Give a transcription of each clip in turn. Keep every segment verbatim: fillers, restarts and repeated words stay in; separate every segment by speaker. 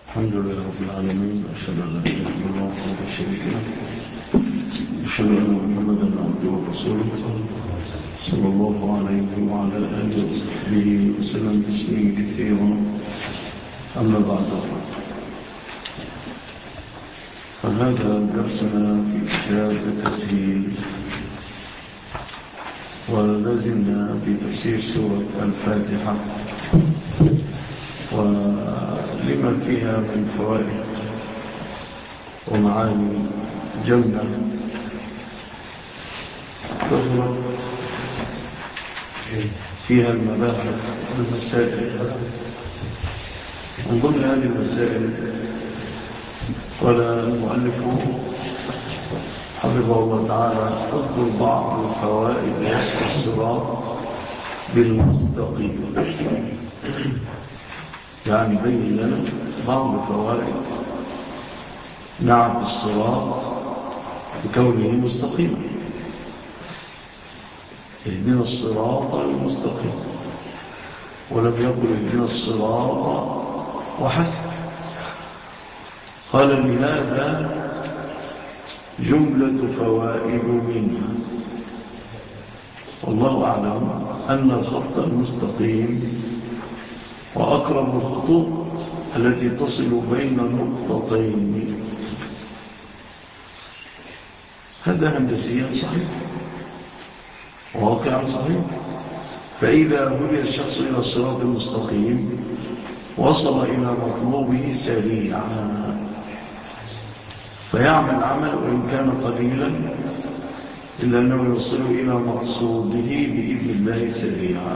Speaker 1: الحمد لله رب العالمين، أشهد أن لا إله إلا الله وحده لا شريك له، أشهد أن محمدا عبده ورسوله صلى الله عليه وعلى آله وصحبه وسلم تسليما كثيرا. أما بعد، فهذا درسنا في كتاب التسهيل، ولازلنا في تفسير سورة الفاتحة ولما فيها من فوائد ومعاني جمة تظهر فيها المباحث والمسائل. من ضمن هذه المسائل قال المؤلف حفظه الله تعالى: اذكر بعض الفوائد وصف الصراط بالمستقيم. يعني بين لنا بعض فوائد نعت الصراط بكونه مستقيما. اهدنا الصراط المستقيم، ولم يقل اهدنا الصراط وحسب. قال لهذا جملة فوائد منها، والله أعلم أن الخط المستقيم وأقرب الخطوط التي تصل بين نقطتين. هذا هندسيا صحيح، واقعا صحيح. فإذا هدي الشخص إلى الصراط المستقيم وصل إلى مطلوبه سريعا، فيعمل عمل وإن كان قليلا إلا أنه يوصل إلى مقصوده بإذن الله سريعا،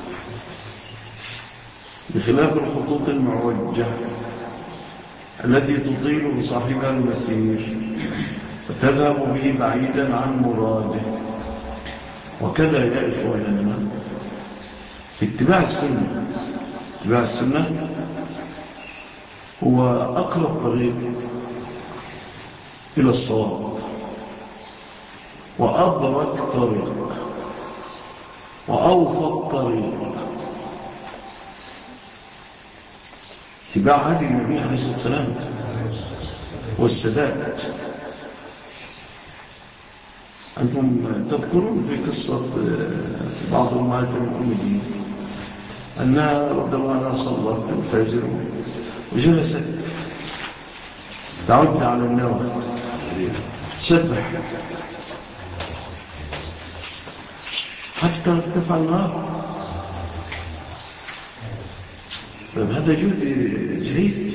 Speaker 1: بخلاف الخطوط المعوجة التي تطيل بصاحبها المسير وتذهب به بعيدا عن مراده. وكذا يا إخواننا في اتباع السنة. اتباع السنة هو أقرب طريق إلى الصواب، وأبرك طريق، وأوفق طريق. اتباع هذه النبي عليه الصلاة والسلام والسداد. أنتم تذكرون في قصة بعض أمهات المؤمنين أنها رضي الله عنها صلت الفجر وجلست تعد على النوم تسبح حتى ارتفع النهار. هذا جهد جيد.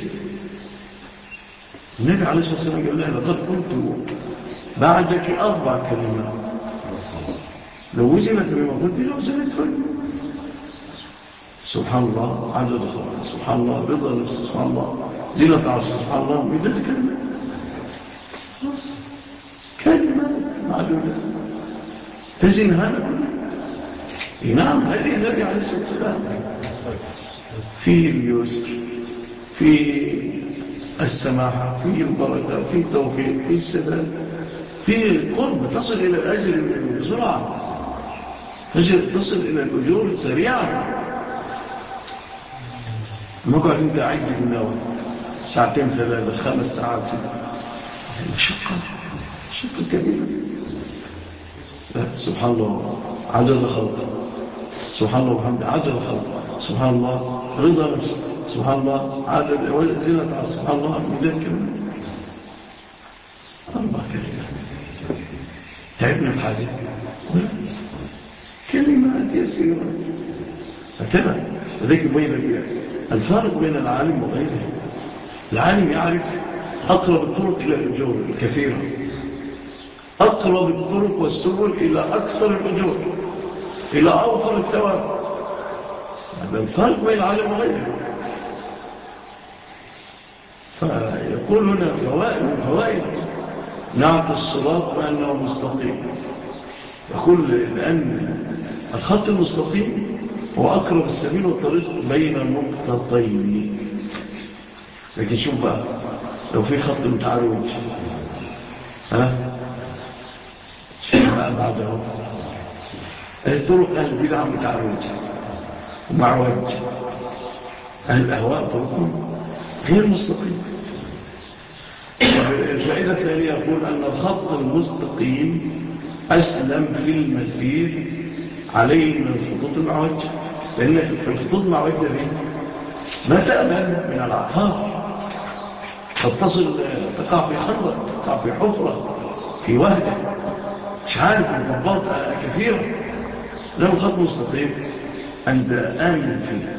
Speaker 1: النبي عليه الصلاة والسلام قال لها: لقد قلت بعدك أربع كلمات لو وزنت بما قلت لو وزنت فلك. سبحان الله عدد خلقه، سبحان الله رضا نفسه، سبحان الله زينة عرشه، سبحان الله مدد كلمات. كلمات معدودة تزن هذا كله. نعم، هذه النبي عليه الصلاة والسلام فيه اليسر، فيه السماحة، فيه البركة، فيه التوفيق، فيه السداد، فيه القرب تصل إلى الأجر بسرعة، تصل إلى الأجور سريعا. ما قاعد انت عيد بالنوم ساعتين ثلاثة خمس ساعات ستة، شقة شقة كبيرة. سبحان الله عدد خلقه، سبحان الله وحمد عدد خلقه، سبحان الله رضا نفسه، سبحان الله عدد زينة عرشه، سبحان الله مدد كلمة. أربع كلمات تعبنا بحاجة كلمات يسيرة. هكذا ذلك بين الفارق بين العالم وغيره. العالم يعرف أقرب الطرق إلى الأجور الكثيرة، أقرب الطرق والسبل إلى أكثر الأجور، إلى أوفر الثواب. هذا الفارق بين العالم وغيره. فيقول هنا فوائد من فوائد نعت الصراط بأنه مستقيم. يقول لأن الخط المستقيم هو أقرب السبيل والطريق بين النقطتين. لكن شوف بقى لو في خط متعرج، ها شوف بقى بعده الطرق أهل البدع متعرج ومعوج، أهل الأهواء طرقهم غير مستقيم. الفائدة الثانية يقول أن الخط المستقيم أسلم في المسير عليه من الخطوط المعوجة، لأن في الخطوط المعوجة دي ما تأمن من العقار، تتصل تقع في خندق، تقع في حفرة، في وهجة، مش عارف مضبات كثيرة. لو الخط مستقيم أنت آمن فيه.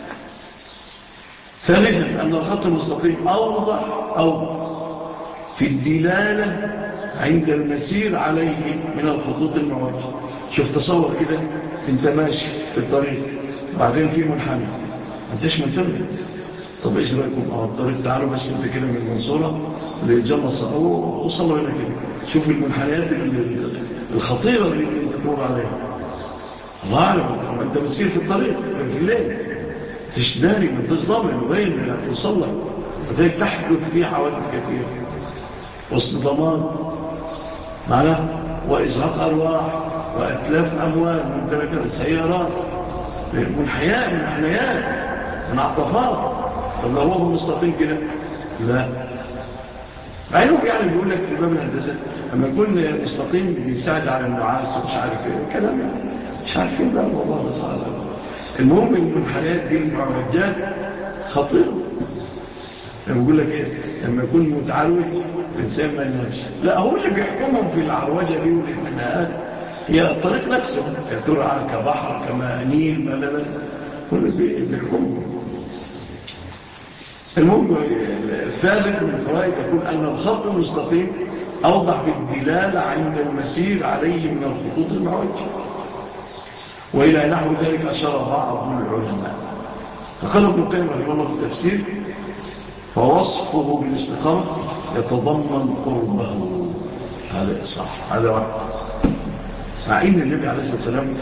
Speaker 1: ثالثا أن الخط المستقيم أوضح أوضح في الدلالة عند المسير عليه من الخطوط المعوجة. شوف تصور كده، انت ماشي في الطريق بعدين في منحنى، انتش منتبه، طب ايش رايكم اه الطريق، تعالوا بس انت كده من المنصورة للجمصة او وصلوا هنا كده، شوف المنحنيات الخطيرة اللي انت تمر عليها. الله اعلم انت بتسير في الطريق في الليل، تشداري من تصدام وبين انك توصل لك، وذلك تحدث فيه حوادث كثيرة واصطدامات معناه وإزهاق أرواح وأتلاف أموال ممتلكات سيارات من حياة من حنيات من عطفات. طب لو هو مستقيم كده لا، مع انه يعني بيقول لك في باب الهندسة لما يكون مستقيم بيساعد على النعاس ومش عارف ايه كلام مش عارفين بقى والله صعب. المهم ان الحياة دي المعوجات خطيرة. لما يقول لك ايه لما يكون متعروج الانسان ما ينامش، لا هو اللي بيحكمهم في العروجة دي والانحناءات هي الطريق نفسه، كترعة كبحر كما نيل ما لا لا هو اللي بيحكمهم. المهم الثالث من الفوائد يقول أن الخط المستقيم أوضح بالدلالة عند المسير عليه من الخطوط المعوجة، وإلى نحو ذلك أشار بعض العلماء. فقال ابن القيم رحمه الله في التفسير فوصفه بالاستقامة يتضمن قربه. هذا صح، هذا واحد. مع إن النبي عليه الصلاة والسلام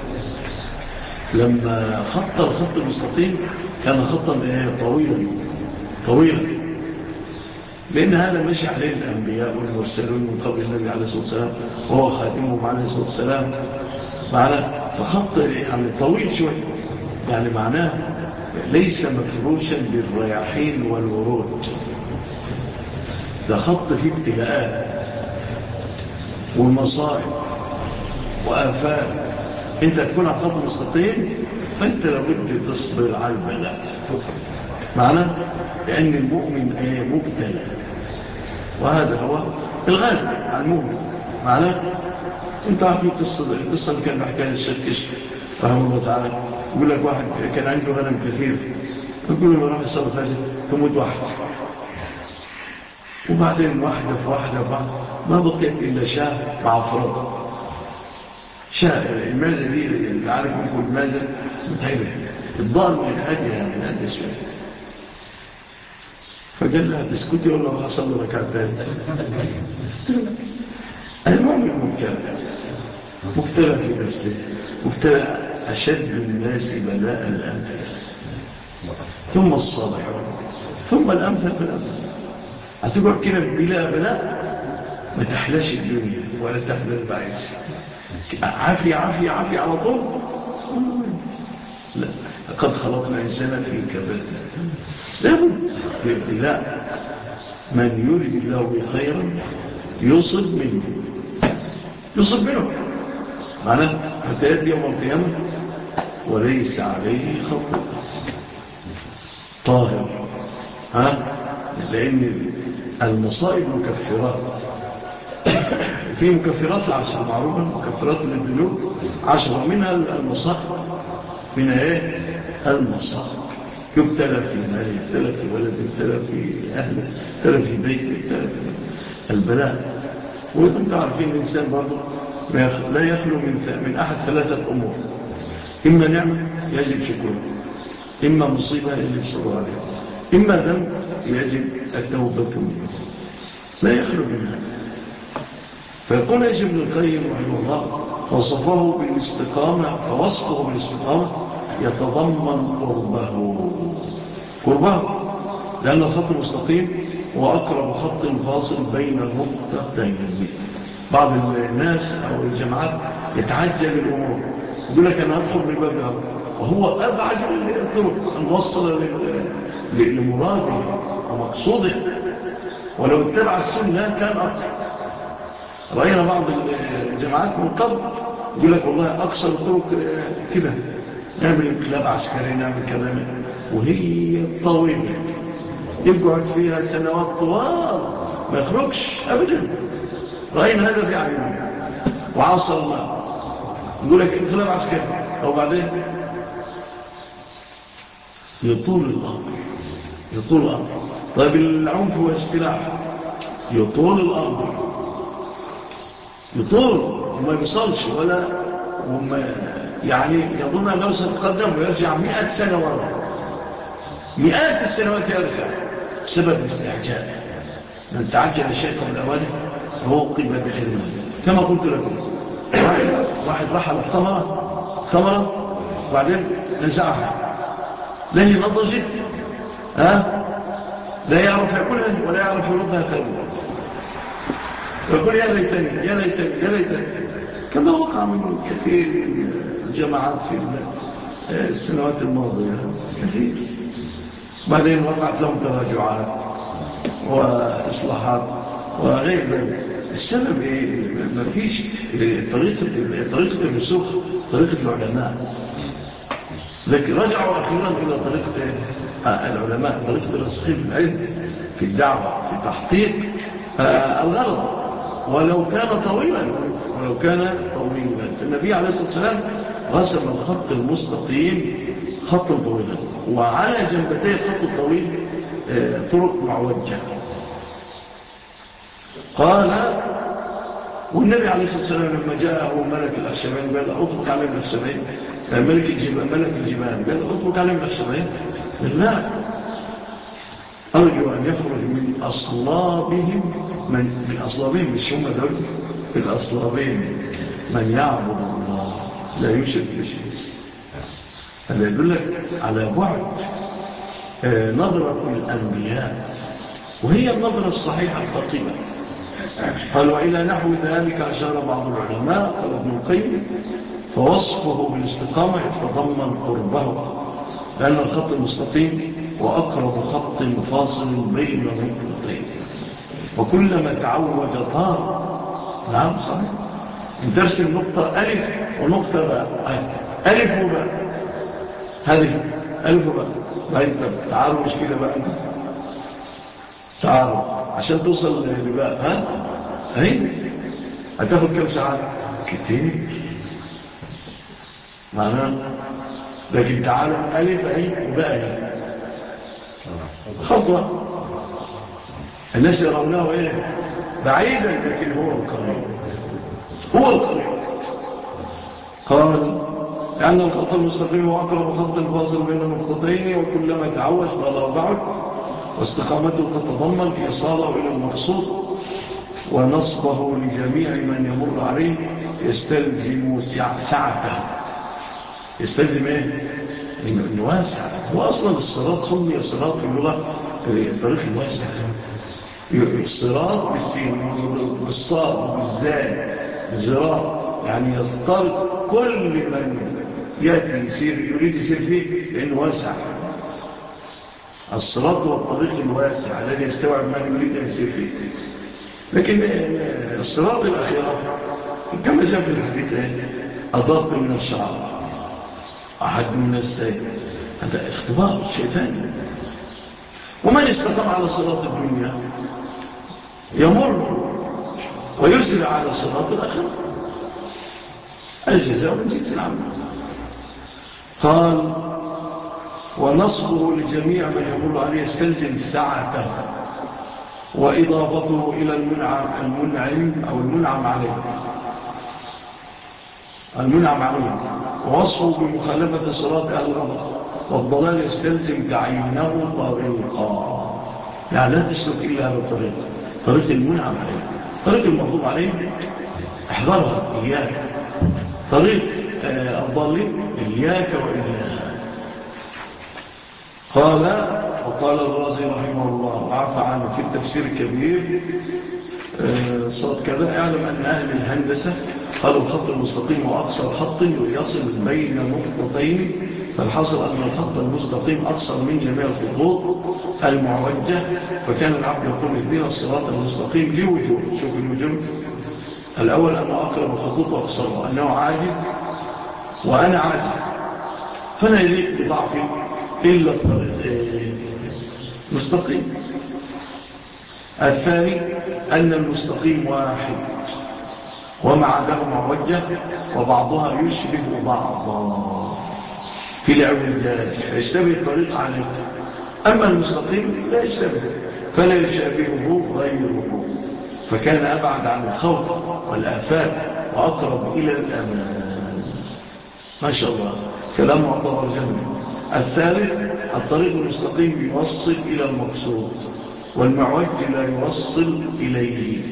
Speaker 1: لما خط الخط المستقيم كان خطا طويلا طويلا، لأن هذا مشي عليه الأنبياء والمرسلون من قبل النبي عليه الصلاة والسلام وهو خاتمهم عليه الصلاة والسلام معنا. فخط يعني طويل شوي، يعني معناه ليس مفروشا بالرياحين والورود، ده خط فيه ابتلاءات والمصائب وآفات. انت تكون على خط مستقيم فانت لابد تصبر على البلاء معناه، لأن المؤمن مبتلى، وهذا هو الغالب على المؤمن. معناه انت عارف القصة القصة اللي كان بحكاية الشيخ كشف رحمه الله تعالى، يقول لك واحد كان عنده غنم كثير، يقول له راح يصلي الفجر تموت واحد، وبعدين واحدة في واحدة في واحدة ما بقيت إلا شاه مع فرد. شاه المازة دي اللي عارف يقول المازة متعبة الضال من الهدية من هدية شوية، فقال لها تسكتي ولا راح أصلي ركعتين. المؤمن مبتلى مبتلى في نفسه، مبتلى أشد الناس بلاء الأمثل ثم الصالحون ثم الأمثل فالأمثل. هتقعد كده بلا بلاء ما تحلاش الدنيا ولا تحلى البعيش، عافية عافية عافية على طول. لا، لقد خلقنا إنسانا في كبد لابد الابتلاء. من يريد الله بخيرا يصب منه يصب منه معناه حتى يأتي يوم القيامة وليس عليه خطأ طاهر. ها، لأن المصائب مكفرات، في مكفرات العشر معروفة، مكفرات للذنوب عشرة، منها المصائب، منها ايه المصائب. يبتلى في مال، يبتلى في ولد، يبتلى في أهله، يبتلى في بيت، يبتلى في البلاء. وانتم عارفين الإنسان برضو لا يخلو من من أحد ثلاثة أمور: إما نعمة يجب شكرها، إما مصيبة يجب صبر عليها، إما ذنب يجب التوبة منه، لا يخلو منها. فيقول ايش ابن القيم رحمه الله وصفه بالاستقامة، فوصفه بالاستقامة يتضمن قربه قربه لأن الخط المستقيم هو أقرب خط فاصل بين النقطتين. بعض الناس أو الجماعات يتعجل الأمور، يقول لك أنا أدخل من الباب ده وهو أبعد الطرق الموصلة لمراده ومقصوده، ولو اتبع السنة كان أكثر. رأينا بعض الجماعات من قبل يقول لك والله أكثر الطرق كده، نعمل انقلاب عسكري، نعمل كذا، وهي طويلة يقعد فيها سنوات طوال ما يخرجش أبدا. رأينا هذا في عيوننا وعاصر الله. يقول لك انقلاب عسكري أو بعدين يطول الأمر، يطول الأمر. طيب العنف والسلاح يطول الأمر، يطول وما يوصلش ولا وما يعني يظن أنه سيتقدم ويرجع مئة سنة ورا، مئات السنوات يرجع بسبب الاستعجال. من تعجل الشيء قبل أوله عوقب بحرمه. كما قلت لكم واحد, واحد رحل الثمرة ثمرة وبعدين نزعها، لا هي نضجت، ها لا يعرف يأكلها ولا يعرف يردها ثانية، يقول يا ليتني يا ليتني يا ليتني، كما وقع من كثير من الجماعات في السنوات الماضية كثير. بعدين وقعت لهم تراجعات وإصلاحات وغير ذلك. السبب إيه؟ ما فيش طريقة طريقة الرسوخ، طريقة العلماء. لكن رجعوا أخيرا إلى طريقة العلماء، طريقة الرسخين في العلم، في الدعوة، في تحقيق الغرض، ولو كان طويلا ولو كان طويلا. النبي عليه الصلاة والسلام رسم الخط المستقيم خطا طويلا، وعلى جنبتي الخط الطويل طرق معوجة. قال والنبي عليه الصلاة والسلام لما جاءه ملك الأخشبين قال أطلق عليه الأخشبين، ملك الجبال ملك الجبال قال أطلق عليه الأخشبين، لا، أرجو أن يخرج من أصلابهم من, من أصلابهم مش هم دول، من أصلابهم من يعبد الله لا يشرك بشيء. هذا يدلك على بعد نظرة الأنبياء، وهي النظرة الصحيحة الخطيبة. قال وإلى نحو ذلك أشار بعض العلماء، قال ابن القيم فوصفه بالاستقامة يتضمن قربه، لأن الخط المستقيم وأقرب خط فاصل بين نقطتين، وكلما تعوج طار. نعم صحيح، ان ترسم نقطة ألف ونقطة باء، ألف وباء، هذه ألف وباء، بعد تعارض مش كده بقى، تعارض عشان توصل لباء، ها هاي هتاخد كم ساعة؟ كتير معناه. لكن تعالى ألف أي وباء أي خطوة، الناس يرونه إيه بعيدا، لكن هو القريب، هو القريب. قال لأن الخط المستقيم هو أقرب خط فاصل بين النقطتين، وكلما تعوج طال وبعد، واستقامته تتضمن إيصاله إلى المقصود، ونصبه لجميع من يمر عليه يستلزم سعته. يستلزم إيه؟ إنه واسع. هو أصلا الصراط سمي الصراط في اللغة الطريق الواسع. الصراط بالسين والصاد وبالزال الزراط، يعني يسترق كل من يأتي يسير يريد يسير فيه لأنه واسع. الصراط هو الطريق الواسع الذي يستوعب من يريد أن يسير فيه. لكن الصراط الأخيرة كما جاء في الحديث أضاق من الشعر، أحد من السيد، هذا اختبار شيطاني. ومن استقام على صراط الدنيا يمر ويسرع على صراط الآخرة، الجزاء من جنس العمل. قال ونصبه لجميع من يمر عليه يستلزم ساعته، وإضافته إلى المنعم, المنعم أو المنعم عليه المنعم عليه ووصفه بمخالفة صراط أهل الأرض والضلال يستلزم تعيينه طريقا، يعني لا تسلك إلا هذا الطريق، طريق المنعم عليه، طريق المغضوب عليه احذرها إياك، طريق الضالين إياك وإياك. قال وقال الرازي رحمه الله وعفى عنه في التفسير الكبير صوت كذا، اعلم أن أهل الهندسة قالوا الخط المستقيم وأقصى الخط يصل بين نقطتين فالحصل أن الخط المستقيم أقصر من جميع الخطوط المعوجة، فكان العبد يقول اهدنا الصراط المستقيم لوجوه. شوف الوجوه الأول أنه أقرب الخطوط وأقصر، وأنه عاجز وأنا عاجز، فلا يليق بضعفي إلا الطريق مستقيم. الثاني أن المستقيم واحد وما عداه معوجة وبعضها يشبه بعضا في العوجات فيشتبه الطريق عليه، أما المستقيم لا يشتبه فلا يشابهه غيره، فكان أبعد عن الخوف والآفات وأقرب إلى الأمان. ما شاء الله كلام معتبر جميل. الثالث الطريق المستقيم يوصل إلى المقصود والمعوج لا يوصل إليه.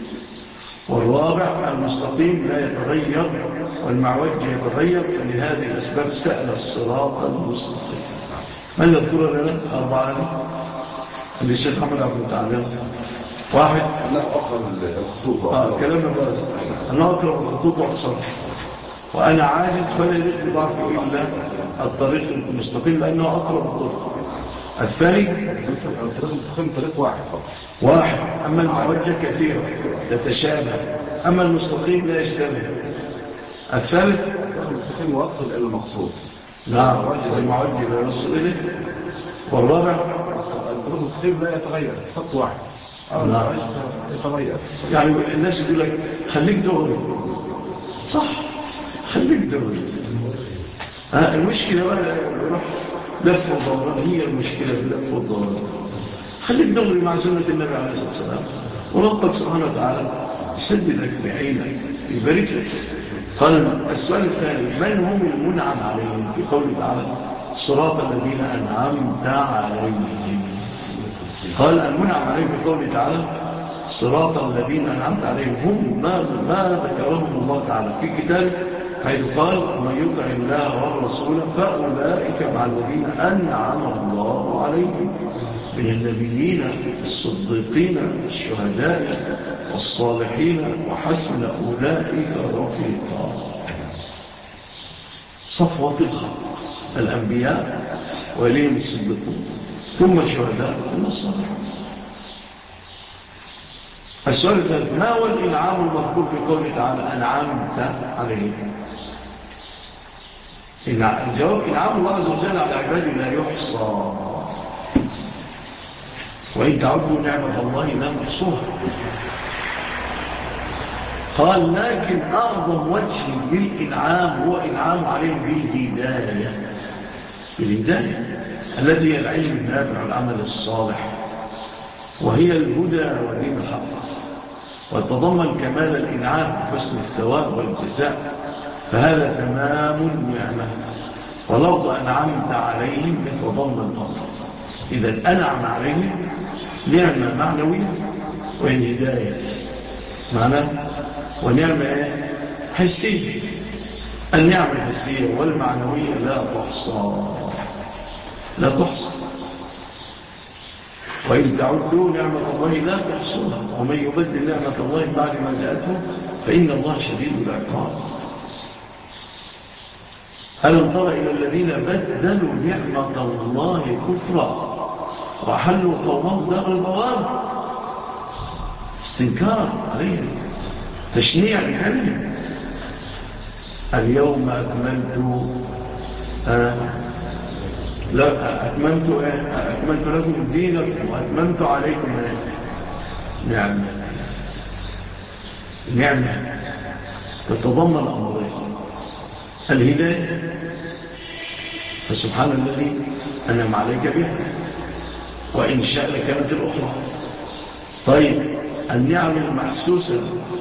Speaker 1: والرابع المستقيم لا يتغير والمعوج يتغير، فلهذه الأسباب سأل الصراط المستقيم. من يذكر لنا أربعة اللي الشيخ محمد عبد التعالى؟ واحد
Speaker 2: أنه أقرب الخطوط
Speaker 1: آه كلام الرازي أنه أقرب الخطوط وأقصر، وأنا عاجز فلا يليق بضعفي إلا الطريق المستقيم لأنه أقرب الطرق. الثاني
Speaker 2: الطريق المستقيم طريق واحد فقط
Speaker 1: واحد، أما المعوجة كثيرة تتشابه، أما المستقيم لا يشتبه. الثالث
Speaker 2: الطريق المستقيم يوصل إلى المقصود،
Speaker 1: نعم والمعوجة لا يوصل إليه. والرابع
Speaker 2: الطريق المستقيم لا يتغير خط واحد
Speaker 1: نعم
Speaker 2: يتغير.
Speaker 1: يعني الناس يقول لك خليك دغري، صح خليك دغري. آه المشكلة بقى يروح لف وضرر، هي المشكلة في لف والضرر. خليك دغري مع سنة النبي عليه الصلاة والسلام، وربك سبحانه وتعالى يسددك بعينك يبارك لك. قال السؤال الثاني من هم المنعم عليهم في قوله تعالى صراط الذين أنعمت عليهم؟ قال المنعم عليهم في قوله تعالى صراط الذين أنعمت عليهم هم ما, ما ذكرهم الله تعالى في كتابه، حيث قال من يطع الله والرسول فأولئك مع الذين أنعم الله عليهم من النبيين الصديقين الشهداء والصالحين وحسن أولئك رفيقا. صفوة الخلق الأنبياء وإليهم الصديقون ثم الشهداء ثم الصالحين. السؤال الثالث ما هو الإنعام المذكور في قوله تعالى أنعمت عليهم؟ الجواب إنعام الله عز وجل على عباده لا يحصى، وإن تعدوا نعمة الله لا تحصوها. قال لكن أعظم وجه للإنعام هو إنعام عليهم بالهداية، بالهداية التي هي العلم النافع والعمل الصالح، وهي الهدى ودين الحق، وتضمن كمال الإنعام حسن الثواب والجزاء، فهذا تمام النعمة. ولفظ أنعمت عليهم يتضمن الأمر، إذا أنعم عليهم نعمة معنوية وهي هداية معنى، ونعمة حسية. النعمة الحسية والمعنوية لا تحصى لا تحصى وإن تعدوا نعمة الله لا تحصوها، ومن يبدل نعمة الله بعد ما جاءته فإن الله شديد العقاب. ألم تر إلى الذين بدلوا نعمة الله كفرا وحلوا قومهم دار البوار؟ استنكار عليهم، تشنيع لهم. اليوم أكملت آه لا أكملت أكملت لكم دينكم وأتممت عليكم نعمة. نعمة تتضمن أمرين: الهداية فسبحان الذي أنعم عليك بها، وإن شاء لكانت الأخرى. طيب النعم المحسوسة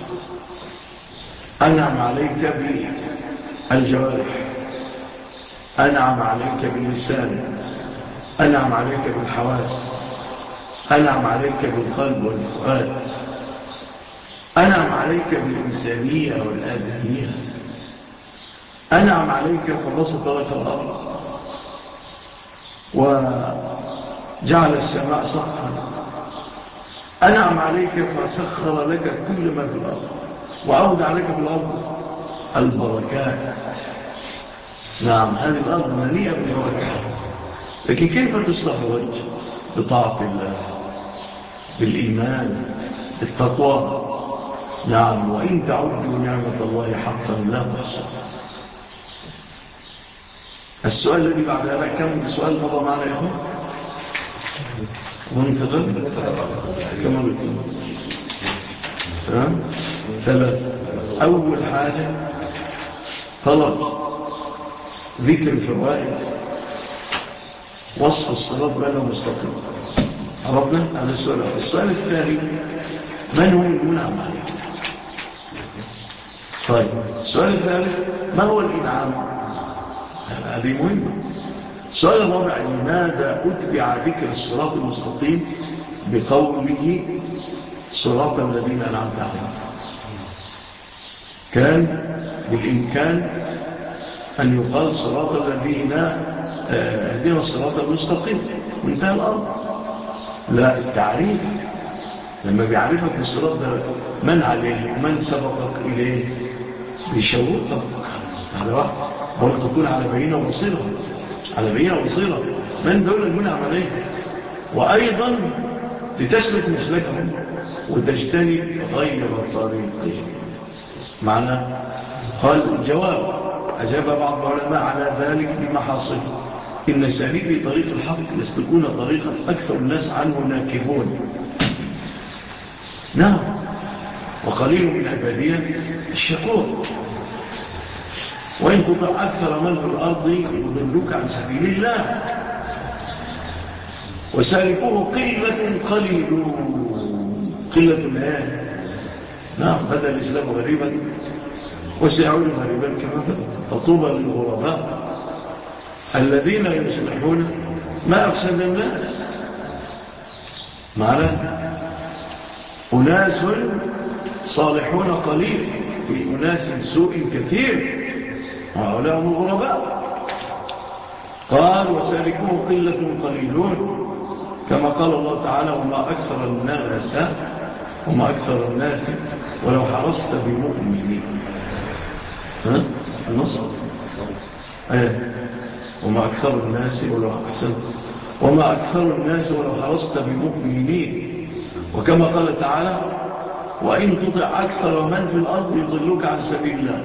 Speaker 1: أنعم عليك بالجوارح، أنعم عليك باللسان، أنعم عليك بالحواس، أنعم عليك بالقلب والفؤاد، أنعم عليك بالإنسانية والآدمية، أنعم عليك فبسط لك الأرض وجعل السماء سقفا، أنعم عليك فسخر لك كل ما في الأرض وأودع عليك في الأرض البركات. نعم، هذه الأرض مليئة بالبركة، لكن كيف تستخرج؟ بطاعة الله، بالإيمان، بالتقوى. نعم، وإن تعدوا نعمة الله حقا لا تحصى. السؤال الذي بعد هذا كم سؤال مضى معنا يا أخوان؟ ومنتظر كم ركن؟ ثلاث. أول حاجة طلب ذكر فوائد وصف الصراط بأنه مستقيم. عرفنا هذا السؤال. السؤال الثاني من هو المنعم عليه؟ طيب السؤال الثالث ما هو الإنعام؟ هذه مهمة. السؤال الرابع لماذا أتبع ذكر الصراط المستقيم بقوله صراط الذين أنعمت عليهم؟ كان بالإمكان أن يقال صراط الذين اهدنا الصراط المستقيم وانتهى الأمر. لا، التعريف لما بيعرفك بالصراط ده من عليه ومن سبقك إليه بيشوقك. هذا واحد بقول تكون على بينة وبصيرة، على بينة وبصيرة من دول المنعم عليه، وأيضا لتسلك مسلكهم وتجتنب غير طريقهم. معنى قال الجواب أجاب بعض العلماء على ذلك بمحاصل إن سالكي طريق الحق يسلكون طريقا أكثر الناس عنه ناكبون. نعم، وقليل من عبادية الشكور. وإن تطع أكثر من في الأرض يضلوك عن سبيل الله وسالكوه قلة قليلون. قلة الآن. نعم، بدأ الإسلام غريبا وسيعود غريبا كما بدأ. فطوبى للغرباء الذين يصلحون ما أفسد الناس. معنى أناس صالحون قليل في أناس سوء كثير، وهؤلاء هم الغرباء. قال وسالكوه قلة قليلون كما قال الله تعالى وما أكثر الناس وما أكثر الناس ولو حرصت بمؤمنين. ها؟ النصر ايه وما أكثر الناس ولو أحسنت وما أكثر الناس ولو حرصت بمؤمنين. وكما قال تعالى وإن تطع أكثر من في الأرض يضلوك عن سبيل الله.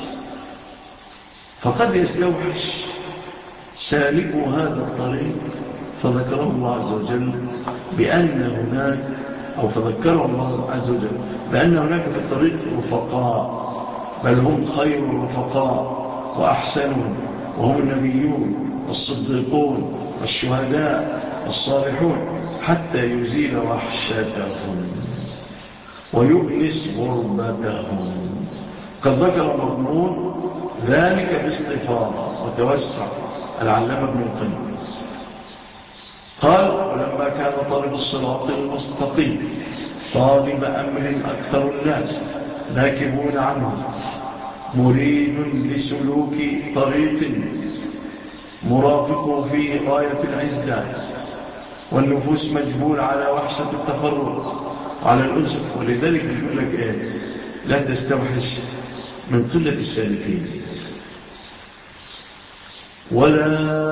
Speaker 1: فقد يستوحش سالكوا هذا الطريق فذكره الله عز وجل بأن هناك أو فذكره الله عز وجل بأن هناك في الطريق رفقاء، بل هم خير الرفقاء وأحسنهم، وهم النبيون والصديقون والشهداء والصالحون حتى يزيل وحشتهم ويؤنس غربتهم. قد ذكر مضمون ذلك باستفاضة وتوسع العلامة ابن القيم. قال ولما كان طالب الصراط المستقيم طالب أمر أكثر الناس ناكبون عنه مريد لسلوك طريق مرافقه فيه غاية العزة والنفوس مجبول على وحشة التفرق على الأنس. ولذلك يقول لك إيه لا تستوحش من قلة السالكين ولا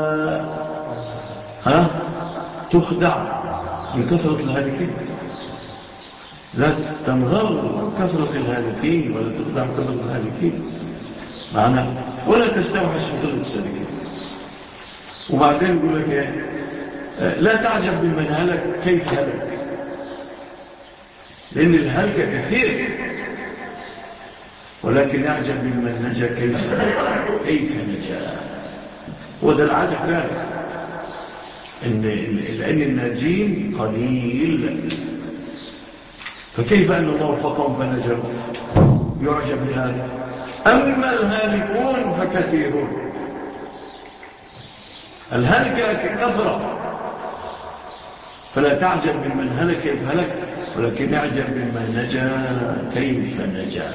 Speaker 1: ها تخدع من كثرة الهالكين. لا تنغر كثرة الهالكين ولا تخدع من كثرة الهالكين معنى ولا تستوحش من قلة السالكين. وبعدين يقول لك ايه لا تعجب بمن هلك كيف هلك، لأن الهلك كثير، ولكن يعجب بمن نجا كيف كيف نجا. وده العجب فعلا إن لأن الناجين قليل، فكيف أن الله وفقهم فنجوا يعجب بهذا. أما الهالكون فكثيرون. الهلكة كثرة، فلا تعجب بمن هلك كيف هلك، ولكن يعجب بمن نجا كيف نجا.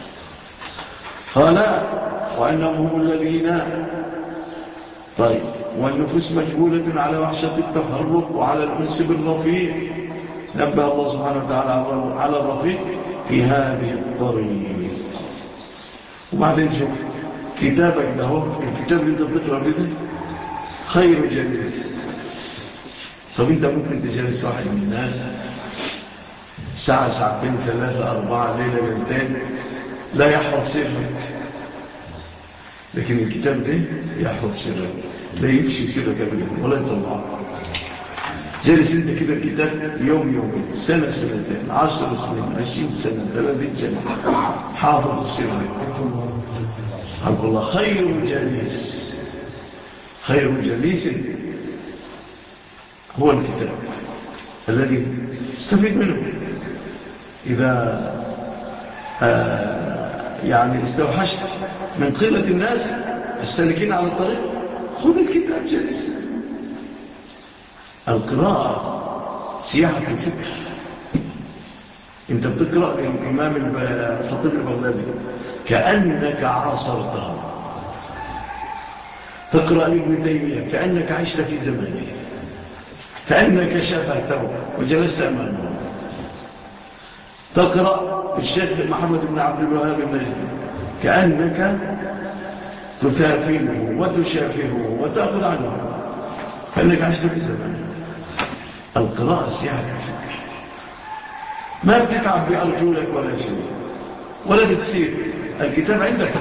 Speaker 1: قال وأنهم هم الذين طيب والنفوس مجبولة على وحشة التفرق وعلى الأنس بالرفيق. نبه الله سبحانه وتعالى على الرفيق في هذه الطريق. وبعدين شوف كتابك ده هو الكتاب اللي انت بتقرأ به خير جليس. طب انت ممكن تجلس واحد من الناس ساعة ساعتين ثلاثة أربعة ليلة ليلتين لا يحفظ سرك، لكن الكتاب ده يحفظ سرك، لا يفشي سرك أبدا ولا يطلع. جالس انت كده الكتاب يوم يومين سنة سنتين عشر سنين عشرين سنة ثلاثين سنة حافظ سرك. عبد الله خير جليس، خير جليس هو الكتاب الذي استفيد منه. إذا آه يعني استوحشت من قلة الناس السالكين على الطريق خذ الكتاب جليس. القراءة سياحة الفكر. انت بتقرأ للإمام الخطيب البغدادي كأنك عاصرته، تقرأ لابن تيمية كأنك عشت في زمانه، كأنك شافته وجلست أمامه. تقرأ الشيخ محمد بن عبد الوهاب النجدي كأنك تثافله وتشافهه وتأخذ عنه كأنك عشت في زمانه. القراءة سياحة الفكر، ما بتتعب بأرجلك ولا شيء ولا بتسير. الكتاب عندك،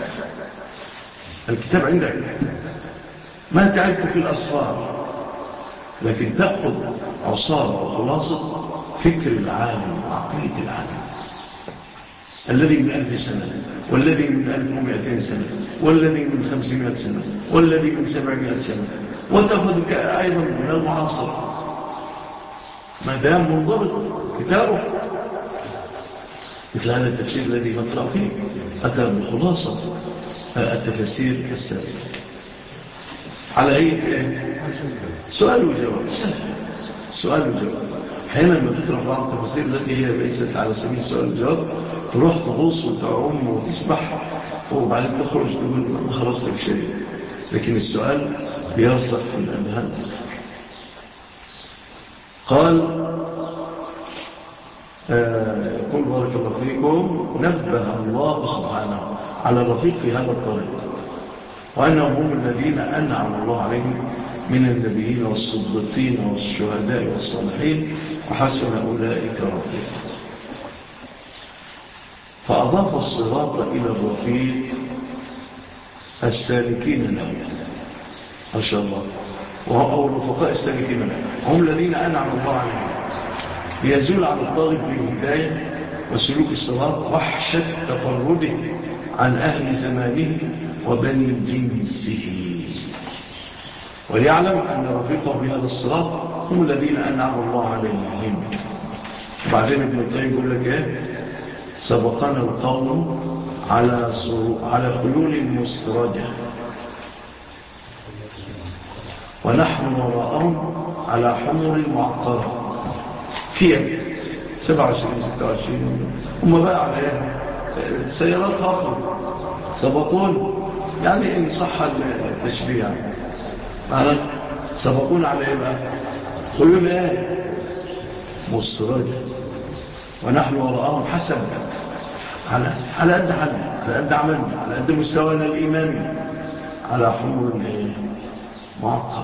Speaker 1: الكتاب عندك، ما تعبت في الأصفار، لكن تأخذ عصارة وخلاصة فكر العالم وعقلية العالم الذي من ألف سنة والذي من ألف ومئتين سنة والذي من خمسمائة سنة والذي من سبعمائة سنة، وتأخذ أيضا من المعاصر ما دام منضبط كتابه. مثل هذا التفسير الذي نقرأ فيه أتى بخلاصة التفسير السابق على أي سؤال وجواب. سؤال وجواب. حينما تقرأ بعض التفسير التي هي ليست على سبيل سؤال وجواب تروح تغوص وتعوم وتسبح وبعدين تخرج تقول ما خلصتك شيء، لكن السؤال بيرسخ في الأذهان. قال يقول آه بارك الله فيكم نبه الله سبحانه على الرفيق في هذا الطريق، وأنهم هم الذين أنعم الله عليهم من النبيين والصديقين والشهداء والصالحين وحسن أولئك رفيقا. فأضاف الصراط إلى الرفيق السالكين له، ما شاء الله، أو الرفقاء السالكين له هم الذين أنعم الله عليهم، ليزول على الطالب بالهداية وسلوك الصراط وحشة تفرده عن أهل زمانه وبني جنسه، وليعلم أن رفيقه بهذا الصراط هم الذين أنعم الله عليهم. وبعدين ابن القيم يقول لك ايه؟ سبقنا القوم على على خيول مسرجة ونحن وراءهم على حمر معقرة فيها سبعة وعشرين ستة وعشرين هم بقى على ايه؟ سيارات خاصة سبقون، يعني إن صح التشبيه معنى سبقون على ايه بقى؟ خيول ايه؟ مسرجة ونحن وراءهم حسب على على قد حالنا، على قد عملنا، على قد مستوانا الإيماني، على حمر معقر.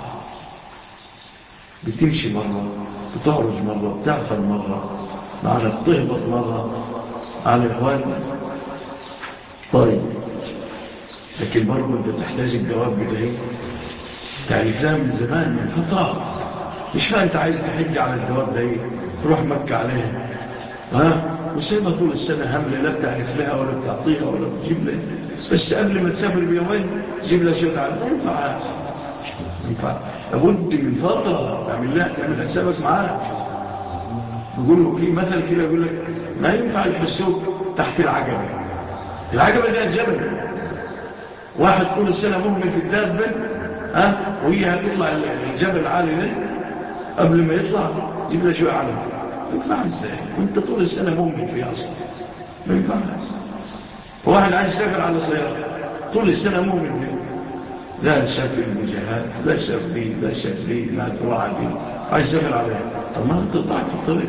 Speaker 1: بتمشي مرة، بتعرج مرة، بتعفل مرة، معنا بتهبط مرة على إخواننا. طيب لكن برضو انت تحتاج الجواب بدهي تعرفها من زمان من فترة، مش فا انت عايز تحج على الجواب دهي تروح مكة عليها ها وسيبها طول السنة هملة، لا بتعرف لها ولا بتعطيها ولا بتجيب لها، بس قبل ما تسافر بيومين تجيب لها شيء تعالى. ما ينفع ينفع لابد من فترة تعمل لها تعمل حسابك معاها. يقولوا في مثل كده يقول لك ما ينفع الحسوك تحت العجبة. العجبة دي الجبل، واحد طول السنة مهمل في الدابة ها وهي هتطلع الجبل العالي ده قبل ما يطلع جيب لها شوية علم. ما ينفع ازاي وانت طول السنة مهمل فيها اصلا؟ ما ينفع. واحد عايز يسافر على سيارة طول السنة مهمل فيها، لا شاف المجاهات، لا شاف دي، لا شاف دي، لا تراعى دي، عايز يسافر عليها. طب ما تقطعك في الطريق،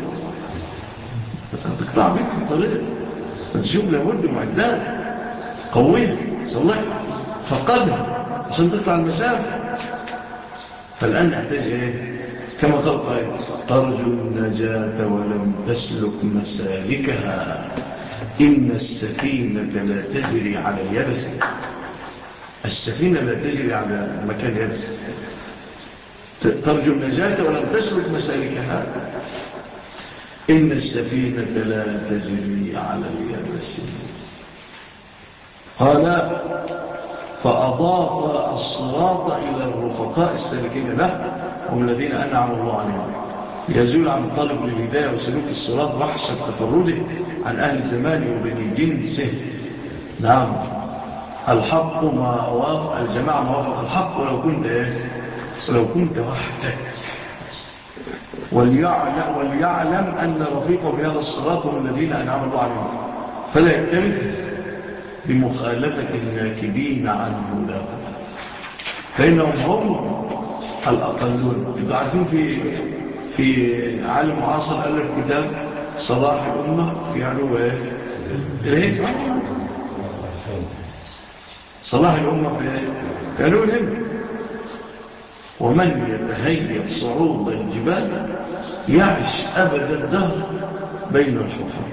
Speaker 1: تقطع بيك في الطريق. تشوف لابد معدات قوية صلح فقدها عشان تطلع المسافة. فالآن نحتاج إيه؟ كما قال قائل ترجو النجاة ولم تسلك مسالكها إن السفينة لا تجري على اليبس. السفينة لا تجري على مكان يبس. ترجو النجاة ولم تسلك مسالكها إن السفينة لا تجري على اليبس. قال فأضاف الصراط إلى الرفقاء السالكين له هم الذين أنعم الله عليهم يزول عن الطالب للهداية وسلوك الصراط وحشة تفرده عن أهل زمانه وبني جنسه. نعم الحق ما وافق الجماعة ما وافق الحق ولو كنت إيه؟ ولو كنت وحدك. وليعلم, وليعلم أن رفيقه بهذا الصراط هم الذين أنعم الله عليهم فلا يكتمل بمخالفة الناكبين عن هداه فإنهم هم الأقلون. يبقى عارفين في في عالم معاصر ألف كتاب صلاح الأمة في علو إيه؟ صلاح الأمة في علو الهم. ومن يتهيب صعود الجبال يعش أبد الدهر بين الحفر.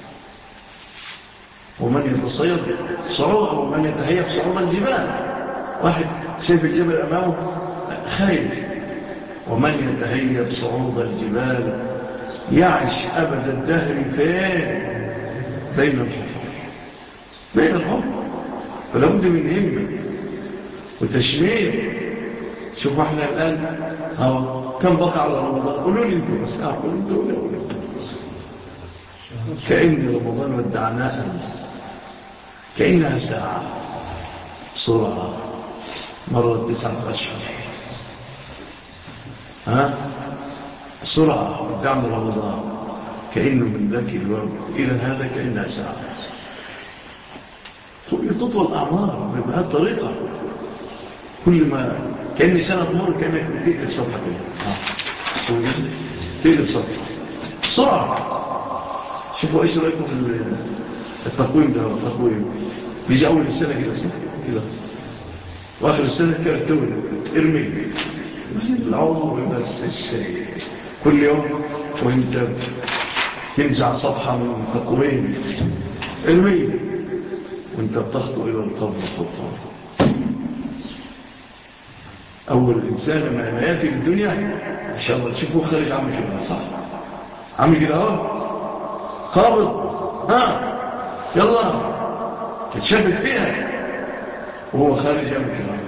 Speaker 1: ومن يتصيد صعود ومن يتهيب صعود الجبال واحد شايف الجبل أمامه خايف. ومن يتهيب صعود الجبال يعش أبد الدهر فين بين الحفر بين الحفر. فلابد من همة وتشمير. شوفوا احنا الآن أو كم بقى على رمضان قولوا لي انتوا بس قولوا انتوا قولوا كأن رمضان ودعناه أمس كأنها ساعة بسرعة مرة تسعة أشهر ها بسرعة ودعم رمضان كأنه من ذاك الوقت إلى هذا كأنها ساعة. تطول الأعمار بهذه الطريقة كل ما كأن سنة تمر كأنك بتقلب صفحة كده تقلب صفحة بسرعة. شوفوا ايش رأيكم في التقويم ده التقويم بيجي أول السنة كده صح كده وآخر السنة كارتون ارمي العمر نفس الشيء كل يوم وانت تنزع صفحة من تقويم ارمي وانت بتخطو إلى القبر خطوة. أول الإنسان ما يأتي الدنيا إن شاء الله تشوفوه خارج عمل كده صح عمل كده اهو قابض ها يلا تتشبك فيها وهو خارج عمل كده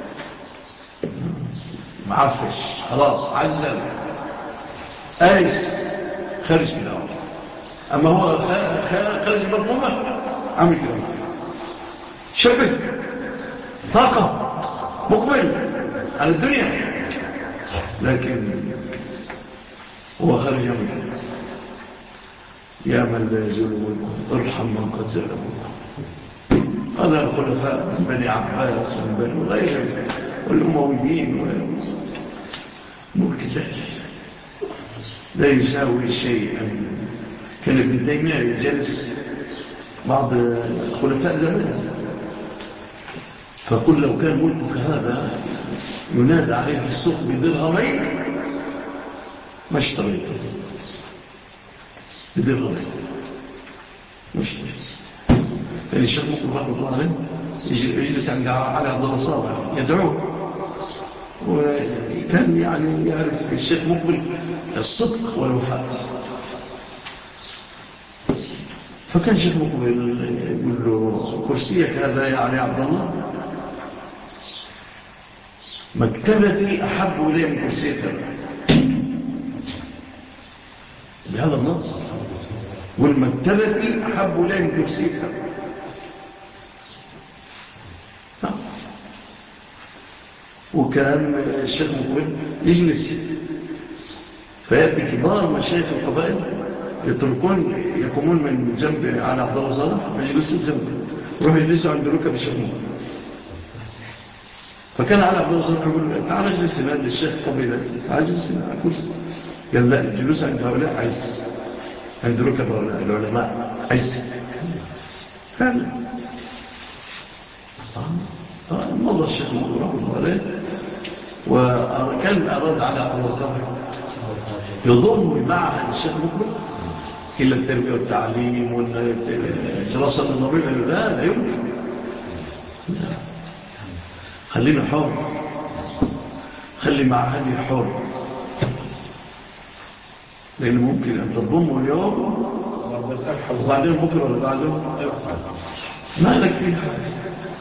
Speaker 1: معفش خلاص عزل آيس خارج كده اهو. أما هو خارج مضمومة عمل كده شبك طاقة مقبل على الدنيا لكن هو خارج منه. يا من لا يزول ملكه ارحم من قد زال ملكه. هذا الخلفاء من بني عباس ومن بني غيرهم والأمويين ملك لا يساوي شيئا. كان ابن تيمية يجلس بعض الخلفاء زمان فقل لو كان ملكك هذا ينادى عليه في السوق بدرهمين ما اشتريته بدرهمين مش يعني الشيخ مقبل رحمة الله عليه يجلس عند علي عبد الله صالح يدعوه وكان يعني يعرف الشيخ مقبل الصدق والوفاء. فكان الشيخ مقبل يقول له كرسيك هذا يا علي عبد الله مكتبتي أحب إليه من كرسيك هذا بهذا النص والمكتبتي أحب إليه من كرسيك هذا. وكان الشيخ مقبل يجلس فيأتي كبار مشايخ القبائل يتركون يقومون من جنب على عبد الله صالح ويجلسوا جنبه ويروحوا يجلسوا عند ركب الشيخ مقبل. فكان على عبد الله صالح يقول تعال اجلس هنا للشيخ قبيلة تعال اجلس هنا على كرسي. قال لا الجلوس عند هؤلاء عز عند ركب هؤلاء العلماء عز فعلا. آه. مضى الشيخ مقبل رحمه الله عليه، وكان أراد على عبد الرزاق يضم معهد الشيخ مقبل إلا التربية والتعليم والدراسة النظامية. لا لا يمكن، خلينا حر، خلي معهدي حر، لأن ممكن أن تضمه اليوم وبعدين بكرة ولا بعده ما لك فيه حاجة،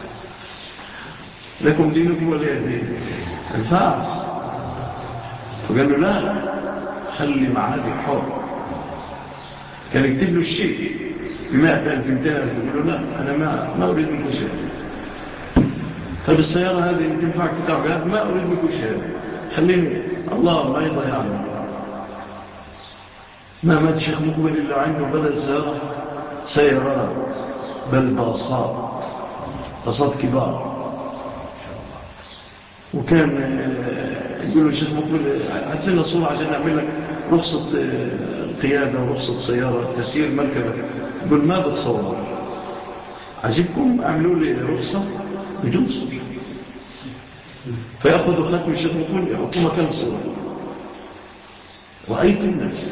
Speaker 1: لكم دينكم ولا دين الفاعل. فقال له لا، خلي معهدي حر. كان يكتب له الشيء بمائة ألف مئتين ألف، يقول له لا أنا ما, ما أريد منك شيء. طيب السيارة هذه تنفعك تتعب، ما أريد منك شيء، خليني الله ما يضيعني. ما مات الشيخ مقبل إلا عنده بدل سيارة سيارات بل باصات، باصات كبار. وكان يقول له الشيخ مقبل هات لنا صورة عشان نعمل لك رخصة قيادة ورخصة سيارة تسير مركبة. يقول ما بتصور، عجبكم أعملوا لي رخصة بدون صورة. فيأخذوا ختم الشيخ مقبل يحطوا مكان الصورة، وأيت الناس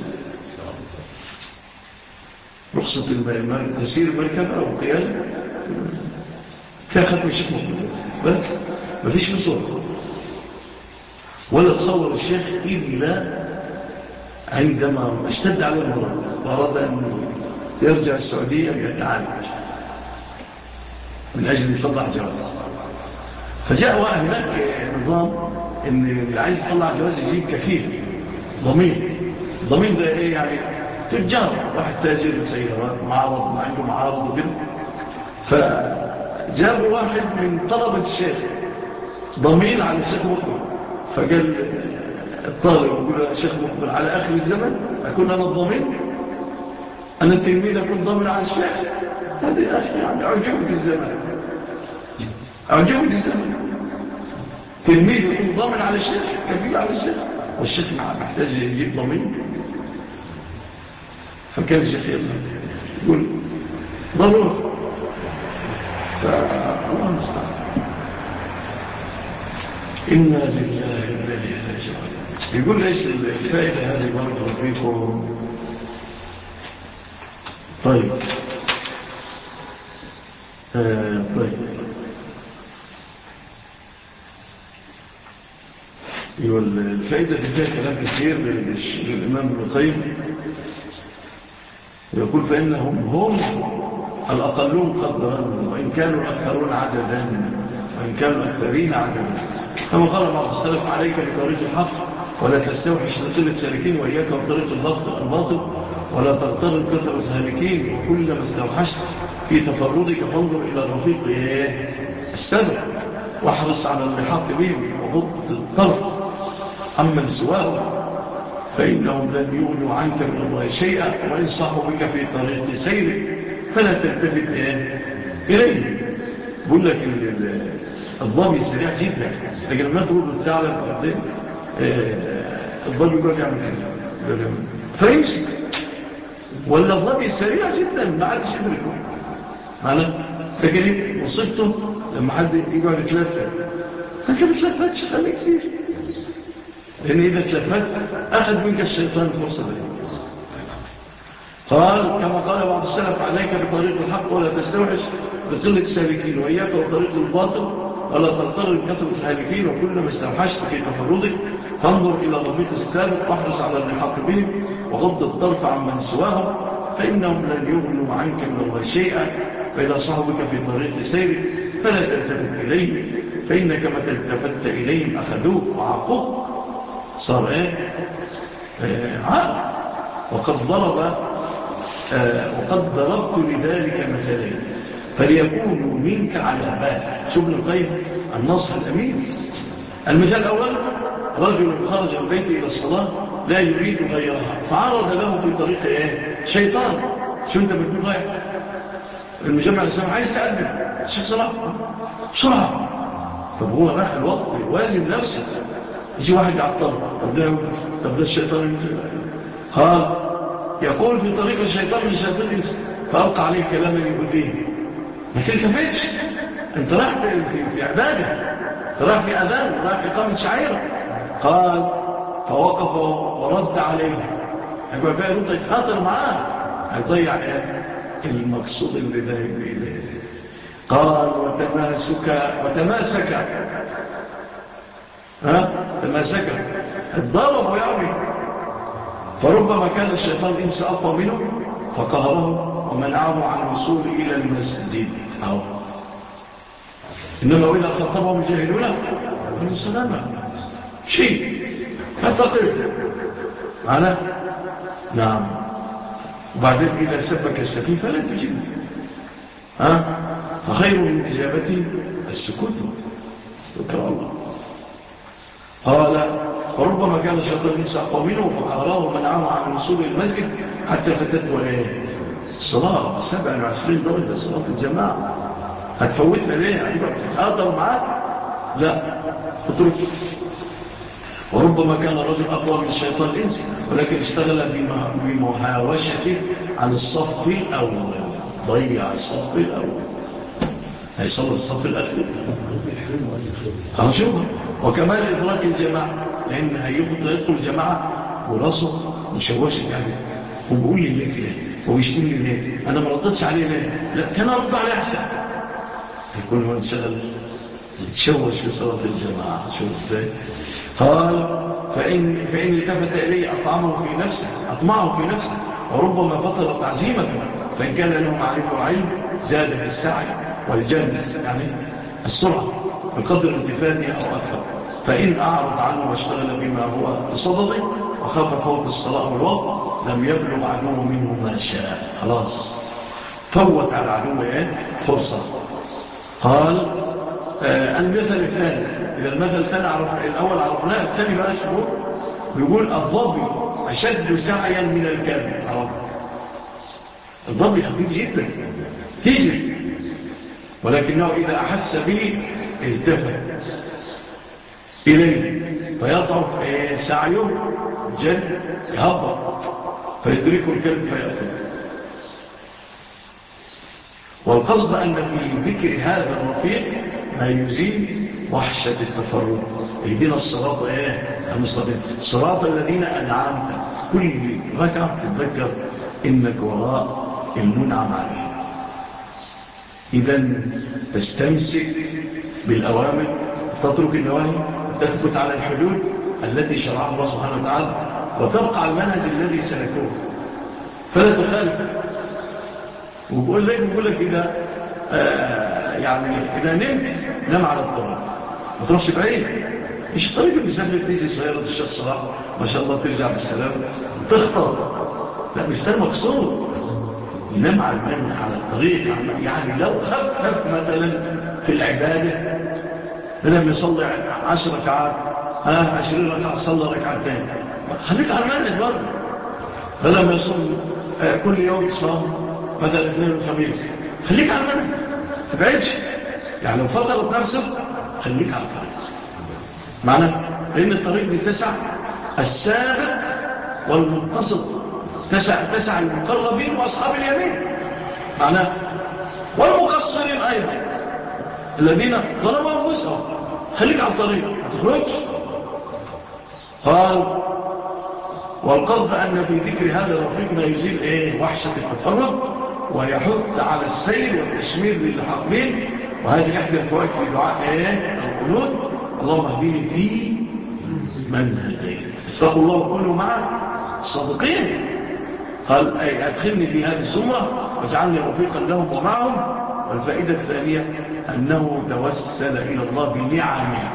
Speaker 1: رخصة تسير مركبة وقيادة فيها ختم الشيخ مقبل بس ما فيش صورة. ولا تصور الشيخ إلا عندما اشتد عليه المرض وأراد أن يرجع السعودية يتعالج من أجل يطلع جواز. فجاء هناك نظام إن اللي عايز يطلع جواز يجيب كفيل ضمين. ضمين ده إيه يعني؟ تجار، واحد تاجر سيارات معارض، ما عنده معارض وكده. فجابوا واحد من طلبة الشيخ ضمين على الشيخ مقبل. فقال الطالب يقول يا شيخ مقبل على آخر الزمن أكون أنا الضمين، أنا التلميذ أكون ضامن على الشيخ. هذه أخي يعني أعجبت الزمن، أعجبت الزمن. تلميذ يكون ضامن على الشيخ، كفيل على الشيخ، والشيخ محتاج يجيب ضمين. فكان الشيخ يقول ضرورة. فالله المستعان. إنا لله وإنا إليه راجعون. يقول ليش الفائدة هذه برضه فيكم؟ طيب آه طيب يقول الفائدة دي فيها كلام كثير للإمام ابن القيم. يقول فإنهم هم الأقلون قدرا وإن كانوا الأكثرون عددا، وإن كانوا الأكثرين عددا. كما قال بعض السلف عليك بطريق الحق ولا تستوحش لقلة سالكين، وإياك بطريق الباطل ولا تغتر كثرة سالكين، وكلما استوحشت في تفردك فانظر إلى الرفيق السبب واحرص على اللحاق بهم وغض الطرف عمن سواه، فإنهم لن يغنوا عنك من الله شيئا، وإن صحوا بك في طريق سيرك فلا تلتفت إليه. بقول لك الضبي سريع جدا، لكن لما تقول الثعلب الضبي يقول يعمل كده فيمسك، ولا الضبي سريع جدا ما عادش يدركه معنا. لكن مصيبته لما حد يقعد يتلفت، لكن ما تلفتش خليك كثير، لأن إذا تلفت أخذ منك الشيطان الفرصة دي. قال كما قال بعض السلف عليك بطريق الحق ولا تستوحش بقلة السالكين، وإياك بطريق الباطل ولا تغتر بكثرة الهالكين، وكلما استوحشت في تفردك فانظر إلى ضبيط السابق واحرص على اللحاق بهم وغض الطرف عمن سواهم، فإنهم لن يغنوا عنك من الله شيئا، فإذا صحبك في طريق سيرك فلا تلتفت إليه، فإنك متى التفت إليهم أخذوك وعقوك صار إيه آه عقل. وقد ضرب آه وقد ضربت لذلك مثالين فليكونوا منك على بال. شو ابن القيم النصح الأمين. المثال الأول رجل خرج من بيته إلى الصلاة لا يريد غيرها، فعرض له في طريق إيه شيطان. شو أنت بتقول غير المجمع الإسلام عايز تقدم الشيخ صلاح بسرعة. طب هو راح الوقت وازن نفسه، يجي واحد يعطل، طب ده طب ده الشيطان قال يقول في طريق الشيطان من الشيطان فألقى عليه كلاما يؤذيه، ما تلتفتش انت رايح في, في, في عبادة، رايح في أذان، رايح في إقامة شعيرة. قال فوقف ورد عليه، يقول بقى يرد يتخاطر معاه، هيضيع المقصود اللي ذاهب إليه. قال وتماسك وتماسك ها تماسك الضرب يعني، فربما كان الشيطان إنس أقوى منه فقهره ومنعه عن الوصول إلى المسجد. أو إنما وإذا خطبهم الجاهلون قالوا سلاما، شيء أعتقد معنا. نعم. وبعدين إذا سبك السفيه فلا تجيبه، ها فخير من إجابته السكوت. ذكر الله. قال وربما كان الشيطان إنس أقوى منه فقهره ومنعه عن الوصول إلى المسجد حتى فتته إيه الصلاة سبعة وعشرين درجة صلاة الجماعة. هتفوتنا ليه؟ هتبقى تتحاضر معاك؟ لا اترك. وربما كان الرجل أقوى من الشيطان الإنسي ولكن اشتغل بمحاوشته عن الصف الأول، ضيع الصف الأول، هيصل الصف الأخير. هنشوفها. وكمان إدراك الجماعة، لأن هيدخل الجماعة وراسه مشوشة يعني، وبقول لي ليه كده وبيشتمني ليه، أنا ما ردتش عليه ليه، لا كان أرد عليه أحسن. يكون هو انشغل يتشوش في صلاة الجماعة. شوف ازاي. قال فإن, فإن التفت إليه أطعمه في نفسه أطمعه في نفسه وربما بطل تعزيمته، فإن كان له معرفة وعلم زاد في السعي والجهد يعني السرعة بقدر انتفاده أو أكثر. فإن أعرض عنه واشتغل بما هو بصدده وخاف فوت الصلاة والوقت لم يبلغ عدوه منه ما شاء. خلاص فوت على عدوه فرصة. قال آه المثل الثاني، إذا المثل الثاني عرف الأول عرفناه، الثاني بقى شهور بيقول الضبي أشد سعيا من الكلب. الضبي خفيف جدا تيجي، ولكنه إذا أحس به التفت إليه فيضعف سعيه جد يهبط فيدركه الكلب فيأخذ. والقصد أن في ذكر هذا الرفيق ما يزيل وحشة التفرد. اهدنا الصراط ايه المستقيم صراط الذين أنعمت. كل ركعة تتذكر إنك وراء المنعم عليه. إذن تستمسك بالأوامر، تترك النواهي، تثبت على الحدود التي شرعها الله سبحانه وتعالى، وتبقى على المنهج الذي سلكوه فلا تخالف. وبقول لك بقول لك إذا آه يعني إذا نمت نام على الطريق ما تروحش بعيد، مش الطريق اللي بيسافر تيجي سيارة الشخص راح ما شاء الله ترجع بالسلام تخطر، لا مش ده المقصود. ينام على المنهج على الطريق، يعني لو خفف مثلا في العبادة بدل يصلي عشر ركعات ها عشرين ركعة صلى ركعتين، خليك على المنهج برضه. بدل ما يصلي آه كل يوم صام مثلا اثنين وخميس خليك على المنهج تبعدش، يعني لو فضلت نفسك خليك على الطريق معنى، لأن الطريق دي تسع السابق والمنتصد، تسع, تسع المقربين وأصحاب اليمين معنى، والمقصرين أيضا الذين ظلموا أنفسهم. خليك على الطريق ما تخرجش. قال والقصد أن في ذكر هذا الرفيق ما يزيل إيه وحشة التفرد ويحث على السير والتشمير للحاقين. وهذه إحدى الفوائد في دعاء إيه القنوت اللهم اهديني في من هديت اتقوا الله وكونوا مع الصادقين. قال أي أدخلني في هذه السمرة واجعلني رفيقا لهم ومعهم. والفائدة الثانية أنه توسل إلى الله بنعمه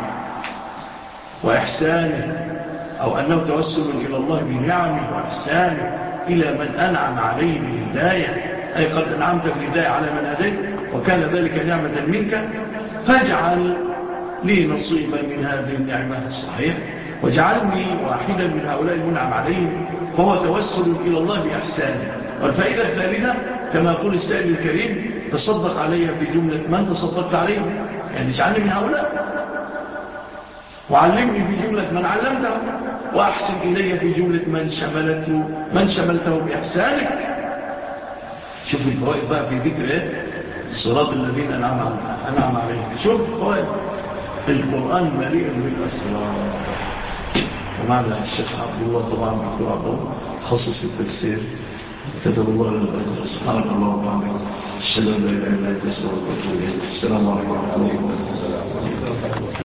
Speaker 1: وإحسانه، أو أنه توسل إلى الله بنعمه وإحسانه إلى من أنعم عليه بالهداية، أي قد أنعمت بالهداية على من هديت وكان ذلك نعمة منك، فاجعل لي نصيبا من هذه النعمة الصحيح واجعلني واحدا من هؤلاء المنعم عليهم، فهو توسل إلى الله بإحسانه. والفائدة الثالثة كما يقول السائل الكريم تصدق علي في جملة من تصدقت عليه، يعني اجعلني من هؤلاء، وعلمني في جملة من علمته، وأحسن إلي في جملة من شملته من شملته بإحسانك. شوف الفوائد بقى في ذكر إيه؟ صراط الذين أنعم أنعم عليهم. شوف قائد القرآن مليء بالأسرار. ومعنا الشيخ عبد الله طبعا دكتور عبد الله خصص في التفسير كتب الله لنا الأجر. سبحانك اللهم وبحمدك أشهد أن لا إله إلا أنت أستغفرك وأتوب إليك. السلام عليكم ورحمة الله وبركاته.